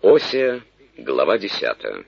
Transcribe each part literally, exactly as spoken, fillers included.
Осия, глава десятая.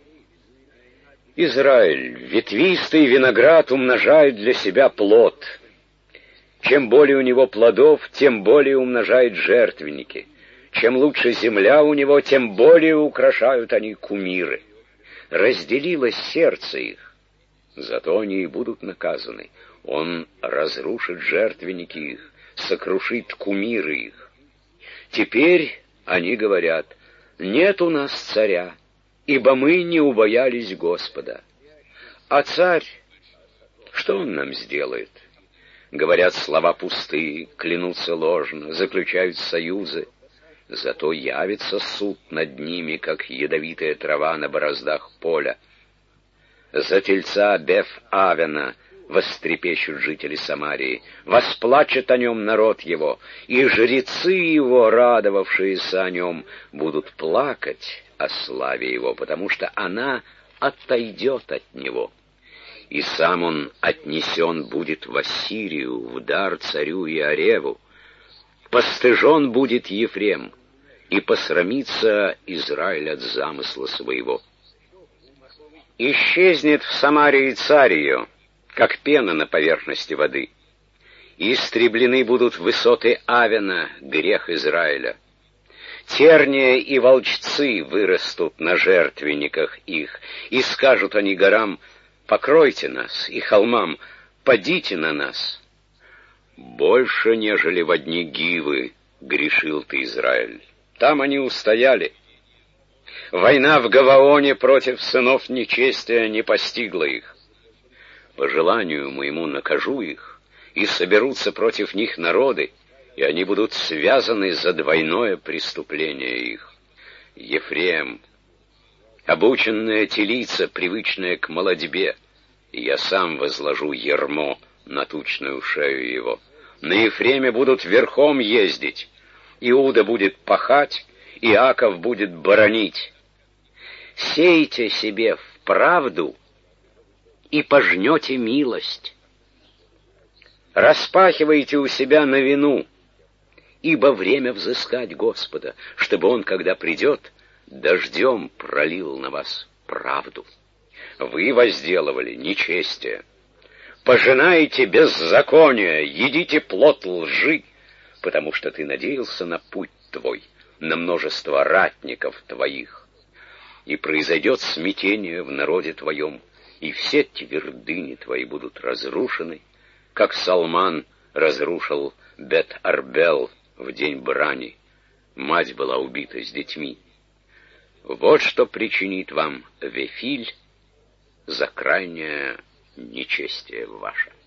Израиль, ветвистый виноград умножает для себя плод. Чем более у него плодов, тем более умножает жертвенники. Чем лучше земля у него, тем более украшают они кумиры. Разделилось сердце их, зато они и будут наказаны. Он разрушит жертвенники их, сокрушит кумиры их. Теперь они говорят: нет у нас царя, ибо мы не убоялись Господа. А царь, что он нам сделает? Говорят слова пустые, клянутся ложно, заключают союзы. Зато явится суд над ними, как ядовитая трава на бороздах поля. За тельца Беф-Авена вострепещут жители Самарии, восплачет о нем народ его, и жрецы его, радовавшиеся о нем, будут плакать о славе его, потому что она отойдет от него. И сам он отнесен будет в Ассирию, в дар царю Иареву. Постыжен будет Ефрем, и посрамится Израиль от замысла своего. Исчезнет в Самарии царь ее, как пена на поверхности воды. Истреблены будут высоты Авена, грех Израиля. Терния и волчцы вырастут на жертвенниках их, и скажут они горам: покройте нас, и холмам: падите на нас. Больше, нежели во дни Гивы, грешил ты, Израиль. Там они устояли. Война в Гаваоне против сынов нечестия не постигла их. По желанию моему накажу их, и соберутся против них народы, и они будут связаны за двойное преступление их. Ефрем, обученная телица, привычная к молодьбе, и я сам возложу ярмо на тучную шею его. На Ефреме будут верхом ездить, Иуда будет пахать, Иаков будет боронить. Сейте себе в правду и пожнете милость. Распахивайте у себя на вину, ибо время взыскать Господа, чтобы Он, когда придет, дождем пролил на вас правду. Вы возделывали нечестие, пожинаете беззаконие, едите плод лжи, потому что ты надеялся на путь твой, на множество ратников твоих. И произойдет смятение в народе твоем, и все твердыни твои будут разрушены, как Салман разрушил Бет-Арбел в день брани. Мать была убита с детьми. Вот что причинит вам Вефиль за крайнее нечестие ваше.